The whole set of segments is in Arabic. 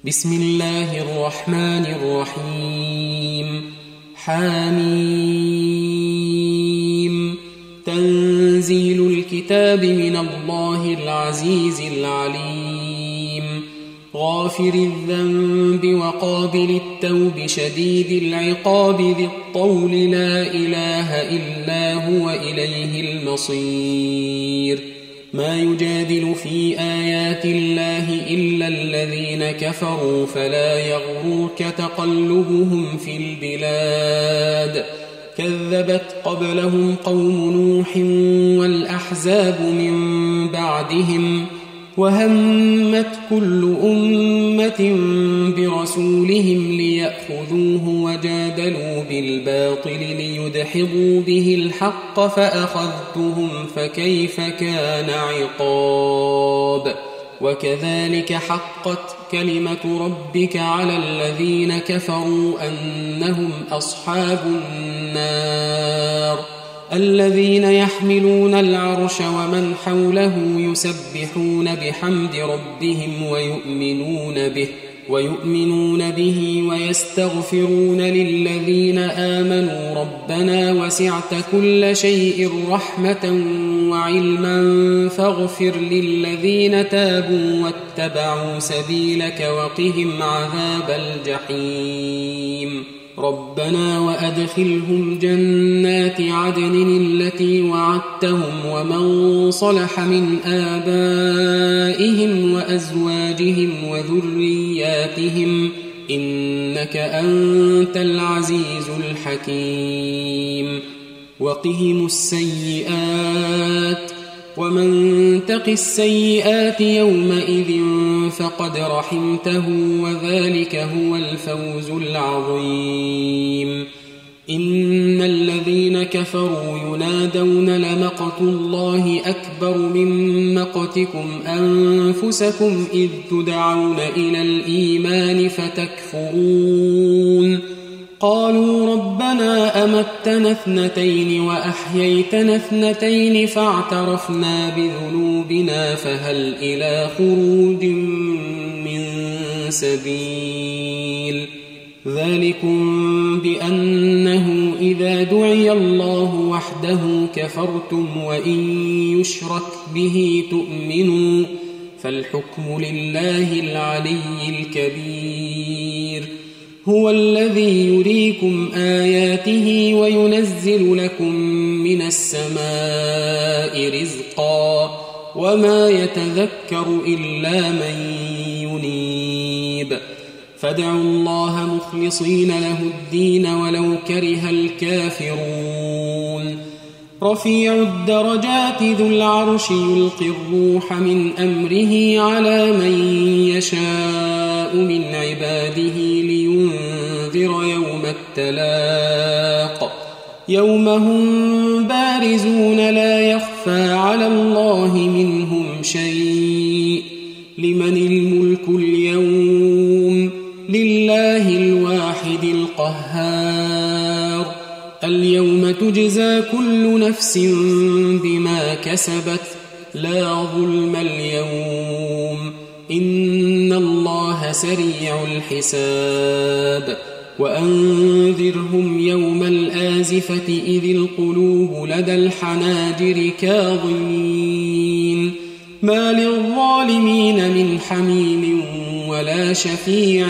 بسم الله الرحمن الرحيم. حميم. تنزيل الكتاب من الله العزيز العليم. غافر الذنب وقابل التوب شديد العقاب ذي الطول لا إله إلا هو إليه المصير. ما يجادل في آيات الله إلا الذين كفروا فلا يغرك تقلبهم في البلاد. كذبت قبلهم قوم نوح والأحزاب من بعدهم وهمت كل أمة برسولهم ليأخذوه وجادلوا بالباطل ليدحضوا به الحق فأخذتهم فكيف كان عقاب. وكذلك حقت كلمة ربك على الذين كفروا أنهم أصحاب النار. الذين يحملون العرش ومن حوله يسبحون بحمد ربهم ويؤمنون به ويستغفرون للذين آمنوا ربنا وسعت كل شيء رحمة وعلما فاغفر للذين تابوا واتبعوا سبيلك وقهم عذاب الجحيم. ربنا وأدخلهم جنات عدن التي وعدتهم ومن صلح من آبائهم وأزواجهم وذرياتهم إنك أنت العزيز الحكيم. وقهم السيئات ومن تق السيئات يومئذ فقد رحمته وذلك هو الفوز العظيم. إن الذين كفروا ينادون لمقت الله أكبر من مقتكم أنفسكم إذ تدعون إلى الإيمان فتكفرون. قالوا ربنا أمتنا اثنتين وأحييتنا اثنتين فاعترفنا بذنوبنا فهل إلى خروج من سبيل. ذلكم بأنه إذا دعي الله وحده كفرتم وإن يشرك به تؤمنوا فالحكم لله العلي الكبير. هو الذي يريكم آياته وينزل لكم من السماء رزقا وما يتذكر إلا من ينيب. فادعوا الله مخلصين له الدين ولو كره الكافرون. رفيع الدرجات ذو العرش يلقي الروح من أمره على من يشاء من عباده لينذر يوم التلاق. يوم هم بارزون لا يخفى على الله منهم شيء. لمن الملك اليوم؟ لله الواحد القهار. اليوم تجزى كل نفس بما كسبت لا ظلم اليوم إن الله سريع الحساب. وأنذرهم يوم الآزفة إذ القلوب لدى الحناجر كاظمين ما للظالمين من حميم ولا شفيع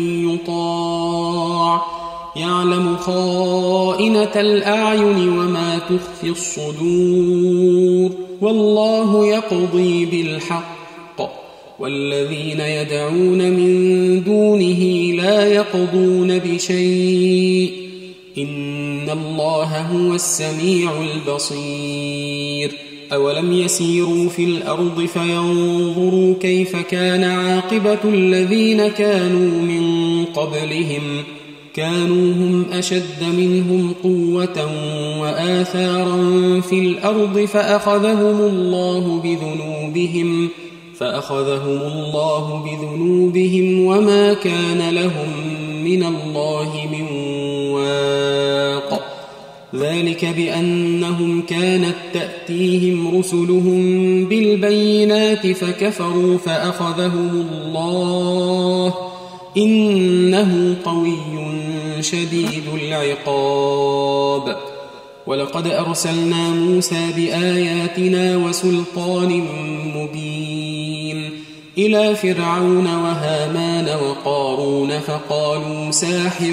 يطاع. يعلم خائنة الأعين وما تخفي الصدور والله يقضي بالحق والذين يدعون من دونه لا يقضون بشيء إن الله هو السميع البصير. أولم يسيروا في الأرض فينظروا كيف كان عاقبة الذين كانوا من قبلهم كانوا هم أشد منهم قوة وآثارا في الأرض فأخذهم الله بذنوبهم وما كان لهم من الله من واق. ذلك بأنهم كانت تأتيهم رسلهم بالبينات فكفروا فأخذهم الله إنه قوي شديد العقاب. ولقد أرسلنا موسى بآياتنا وسلطان مبين إلى فرعون وهامان وقارون فقالوا ساحر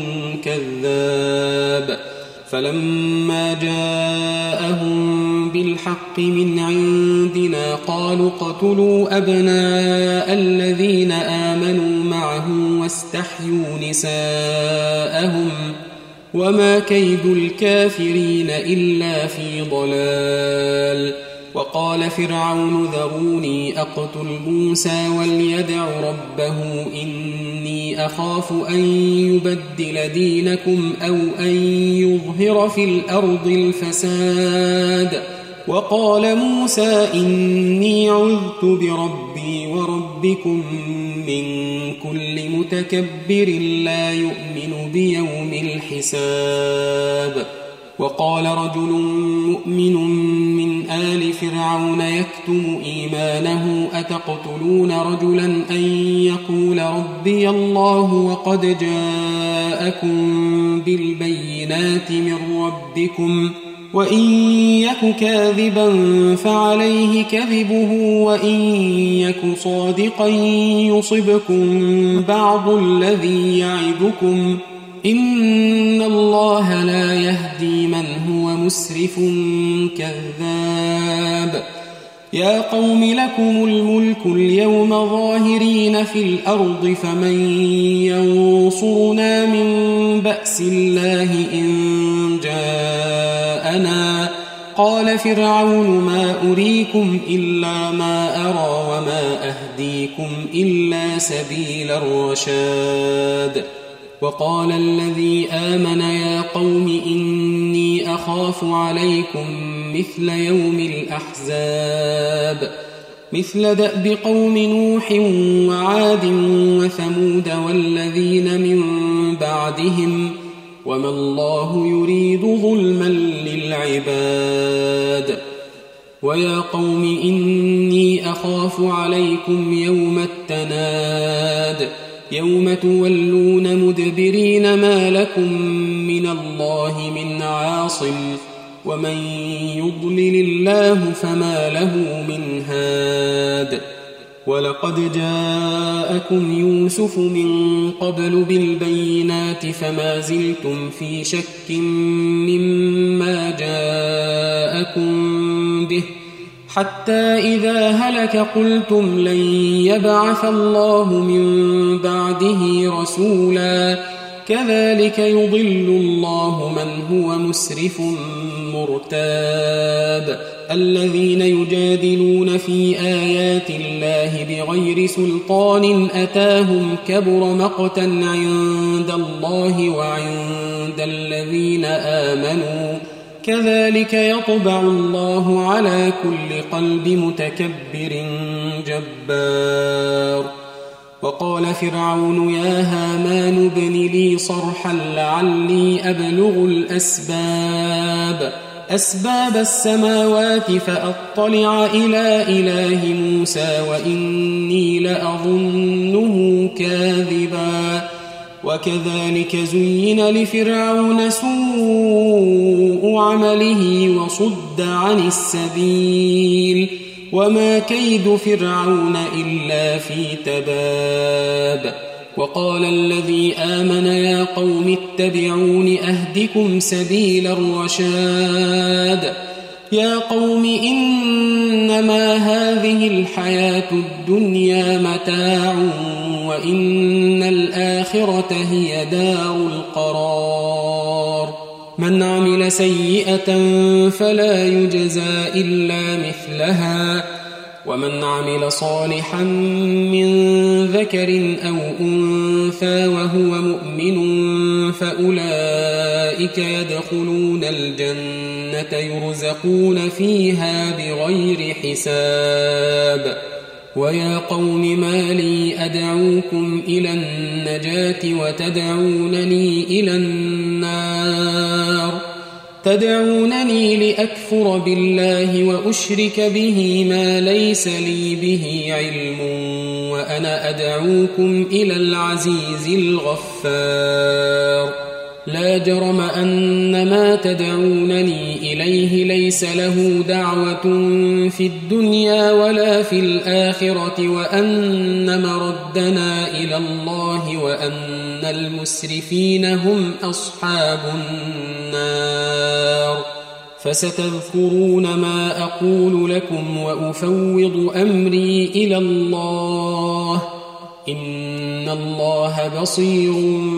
كذاب. فلما جاءهم بالحق من عندنا قالوا اقتلوا أبناء الذين آمنوا معه واستحيوا نساءهم وما كيد الكافرين إلا في ضلال. وقال فرعون ذروني أقتل موسى وليدع ربه إني أخاف أن يبدل دينكم أو أن يظهر في الأرض الفساد. وقال موسى إني عذت بربي وربكم من كل متكبر لا يؤمن بيوم الحساب. وقال رجل مؤمن من آل فرعون يكتم إيمانه أتقتلون رجلا أن يقول ربي الله وقد جاءكم بالبينات من ربكم وإن يك كاذبا فعليه كذبه وإن يك صادقا يصبكم بعض الذي يعدكم إن الله لا يهدي من هو مسرف كذاب. يا قوم لكم الملك اليوم ظاهرين في الأرض فمن ينصرنا من بأس الله إن جاءنا. قال فرعون ما أريكم إلا ما أرى وما أهديكم إلا سبيل الرشاد. وقال الذي آمن يا قوم إني أخاف عليكم مثل يوم الأحزاب مثل دأب قوم نوح وعاد وثمود والذين من بعدهم وما الله يريد ظلما للعباد. ويا قوم إني أخاف عليكم يوم التناد يوم تولون مدبرين ما لكم من الله من عاصم ومن يضلل الله فما له من هاد. ولقد جاءكم يوسف من قبل بالبينات فما زلتم في شك مما جاءكم به حتى إذا هلك قلتم لن يبعث الله من بعده رسولا كذلك يضل الله من هو مسرف مرتاب. الذين يجادلون في آيات الله بغير سلطان أتاهم كبر مقتا عند الله وعند الذين آمنوا كذلك يطبع الله على كل قلب متكبر جبار. وقال فرعون يا هامان ابن لي صرحا لعلي أبلغ أسباب السماوات فأطلع إلى إله موسى وإني لأظنه كاذبا. وكذلك زين لفرعون سوء عمله وصد عن السبيل وما كيد فرعون إلا في تباب. وقال الذي آمن يا قوم اتبعون أهدكم سبيل الرشاد. يا قوم إنما هذه الحياة الدنيا متاع وإن الآخرة هي دار القرار. من عمل سيئة فلا يجزى إلا مثلها ومن عمل صالحا من ذكر أو أنثى وهو مؤمن فأولئك يدخلون الجنة يرزقون فيها بغير حساب. ويا قوم ما لي أدعوكم إلى النجاة وتدعونني إلى النار تدعونني لأكفر بالله وأشرك به ما ليس لي به علم وأنا أدعوكم إلى العزيز الغفار لا جرم أن ما تدعونني إليه ليس له دعوة في الدنيا ولا في الآخرة وأن مردنا إلى الله وأن المسرفين هم أصحاب النار فستذكرون ما أقول لكم وأفوض أمري إلى الله إن الله بصير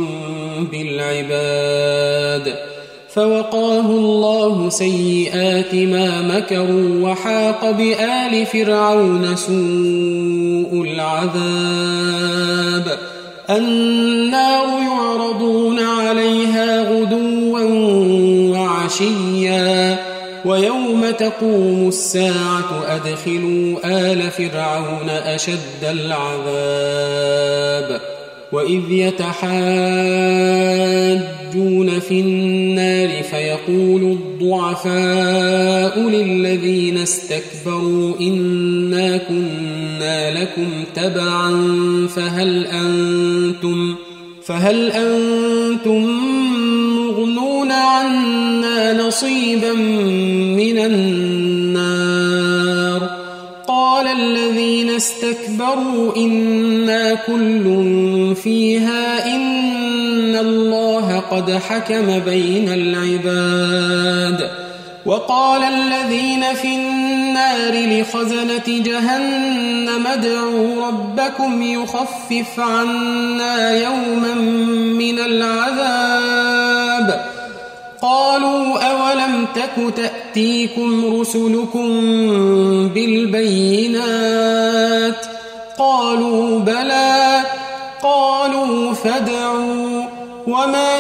بالعباد فوقاه الله سيئات ما مكروا وحاق بآل فرعون سوء العذاب النار يعرضون عليها غدوا وعشيا ويوم تقوم الساعة أدخلوا آل فرعون أشد العذاب وإذ يتحاجون في النار فيقول الضعفاء للذين استكبروا إنا كنا لكم تبعا فهل أنتم مغنون عنا نصيبا من النار قال الذين استكبروا إنا كل فيها إن الله قد حكم بين العباد وقال الذين في النار لخزنة جهنم ادعوا ربكم يخفف عنا يوما من العذاب قالوا أولم تك تأتيكم رسلكم بالبينات قالوا بلى قالوا فادعوا وما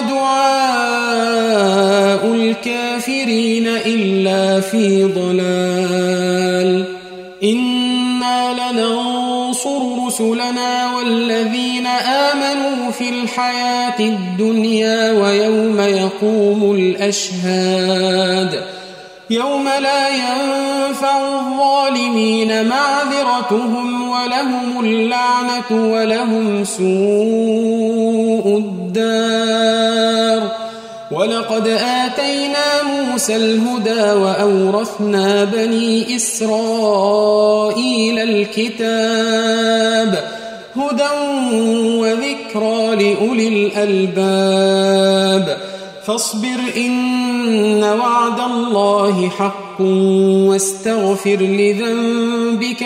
دعاء الكافرين إلا في ضلال إنا لننصر رسلنا والذين آمنوا في الحياة الدنيا ويوم يقوم الأشهاد يوم لا ينفع الظالمين معذرتهم ولهم اللعنة ولهم سوء الدار ولقد آتينا موسى الهدى وأورثنا بني إسرائيل الكتاب هدى وذكرى لأولي الألباب فاصبر إن وعد الله حق واستغفر لذنبك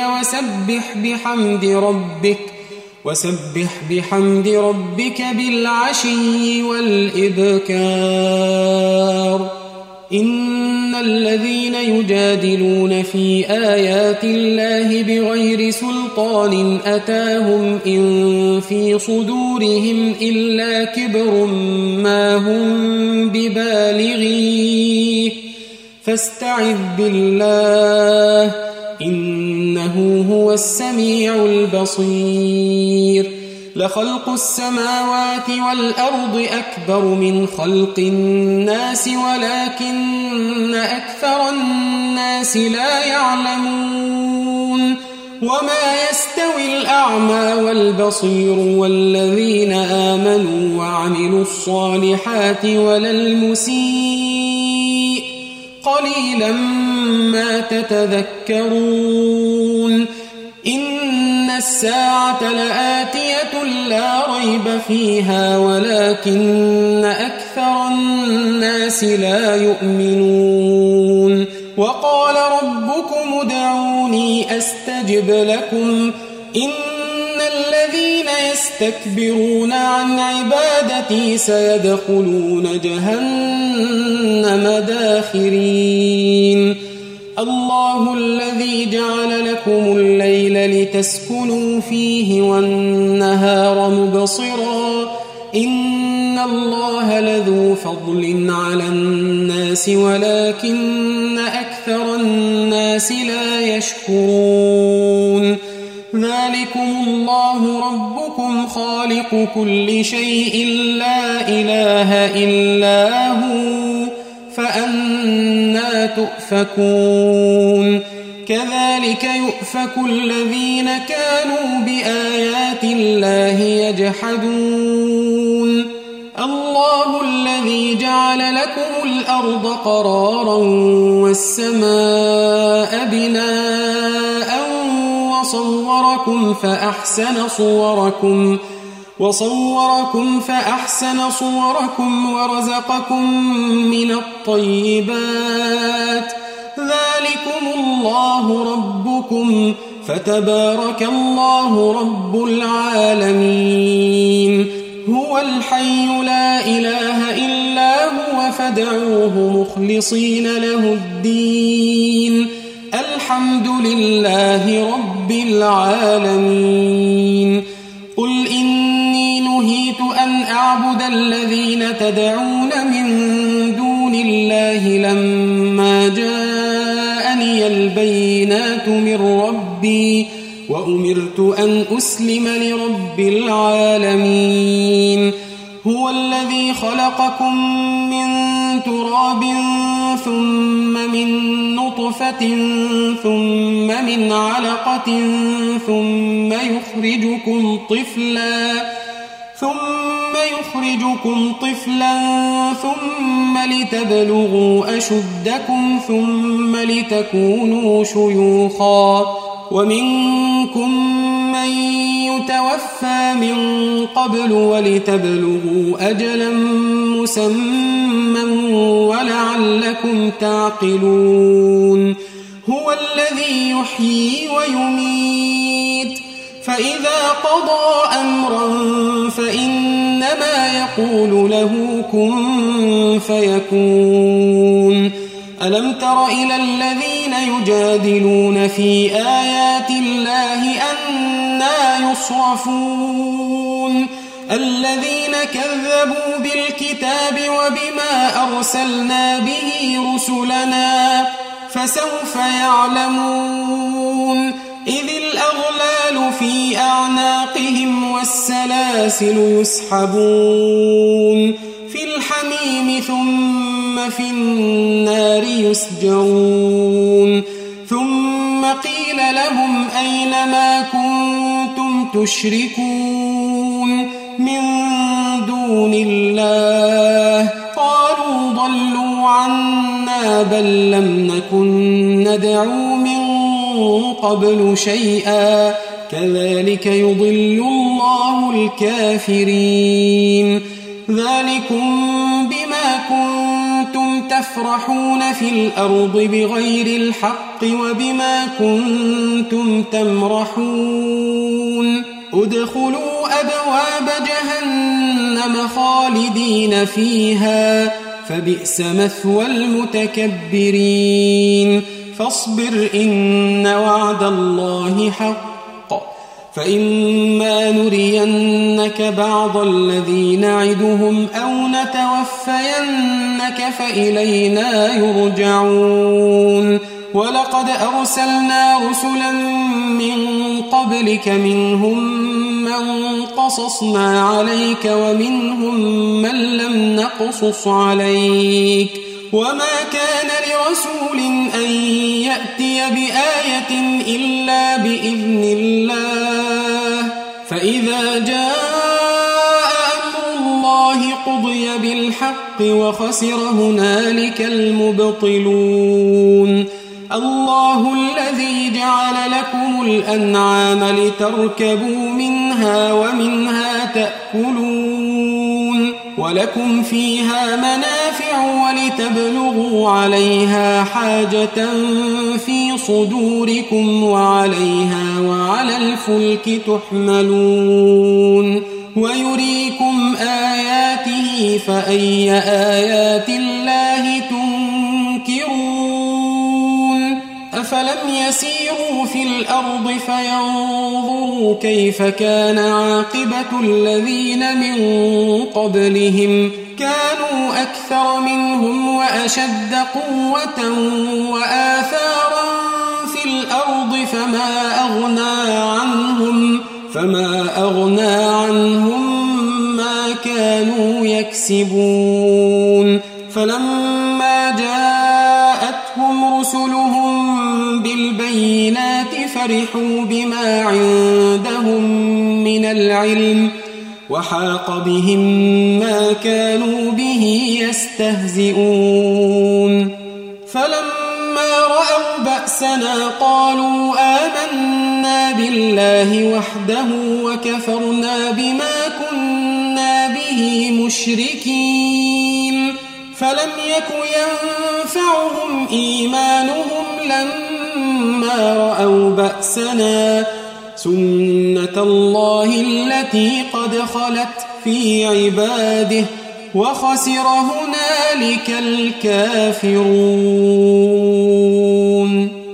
وسبح بحمد ربك بالعشي والإبكار إن الذين يجادلون في آيات الله بغير سلطان أتاهم إن في صدورهم إلا كبر ما هم ببالغيه فاستعذ بالله إنه هو السميع البصير لخلق السماوات والأرض أكبر من خلق الناس ولكن أكثر الناس لا يعلمون وما يستوي الأعمى والبصير والذين آمنوا وعملوا الصالحات ولا المسيء قليلا ما تتذكرون إن الساعة لآتية لا ريب فيها ولكن أكثر الناس لا يؤمنون وقال ربكم ادعوني أستجب لكم إن الذين يستكبرون عن عبادتي سيدخلون جهنم داخرين الله الذي جعل لكم الليل لتسكنوا فيه والنهار مبصرا إن الله لذو فضل على الناس ولكن أكثر الناس لا يشكرون ذلكم الله ربكم خالق كل شيء لا إله إلا هو فأنى تؤفكون كذلك يؤفك الذين كانوا بآيات الله يجحدون الله الذي جعل لكم الأرض قرارا والسماء بناء وصوركم فأحسن صوركم ورزقكم من الطيبات ذلكم الله ربكم فتبارك الله رب العالمين هو الحي لا إله إلا هو فادعوه مخلصين له الدين الحمد لله رب العالمين قل إني نهيت أن أعبد الذين تدعون من دون الله لما جاءني البينات من ربي وأمرت أن أسلم لرب العالمين هو الذي خلقكم من تراب ثم من نطفة ثم من علقة ثم يخرجكم طفلا ثم لتبلغوا أشدكم ثم لتكونوا شيوخا ومنكم من يتوفى من قبل ولتبلغوا أجلا مسمى ولعلكم تعقلون هو الذي يحيي ويميت فإذا قضى أمرا فإنما يقول له كن فيكون ألم تر إلى الذين يجادلون في آيات الله أنى يصرفون الذين كذبوا بالكتاب وبما أرسلنا به رسلنا فسوف يعلمون إذ الأغلال في أعناقهم والسلاسل يسحبون في الحميم ثم في النار يسجرون ثم قيل لهم أين ما كنتم تشركون من دون الله قالوا ضلوا عنا بل لم نكن ندعو من قبل شيئا كذلك يضل الله الكافرين ذلكم بما كنتم تفرحون في الأرض بغير الحق وبما كنتم تمرحون ادخلوا أبواب جهنم خالدين فيها فبئس مثوى المتكبرين فاصبر إن وعد الله حق فإما نرينك بعض الذي نعدهم أو نتوفينك فإلينا يرجعون ولقد أرسلنا رسلا من قبلك منهم من قصصنا عليك ومنهم من لم نقصص عليك وما كان لرسول أن يأتي بآية إلا بإذن الله فإذا جاء أمر الله قضي بالحق وخسر هنالك المبطلون الله الذي جعل لكم الأنعام لتركبوا منها ومنها تأكلون ولكم فيها منافع ولتبلغوا عليها حاجة في صدوركم وعليها وعلى الفلك تحملون ويريكم آياته فأي آيات الله تنكرون أفلم يسيروا في الأرض فينظروا كيف كان عاقبة الذين من قبلهم كانوا أكثر منهم وأشد قوة وآثارا في الأرض فما أغنى عنهم ما كانوا يكسبون فلما جاءتهم رسلهم بالبينات فرحوا بما عندهم من العلم وحاق بهم ما كانوا به يستهزئون فلما رأوا بأسنا قالوا آمنا بالله وحده وكفرنا بما كنا به مشركين فلم يك ينفعهم إيمانهم لما رأوا بأسنا سنة الله التي قد خلت في عباده وخسر هنالك الكافرون.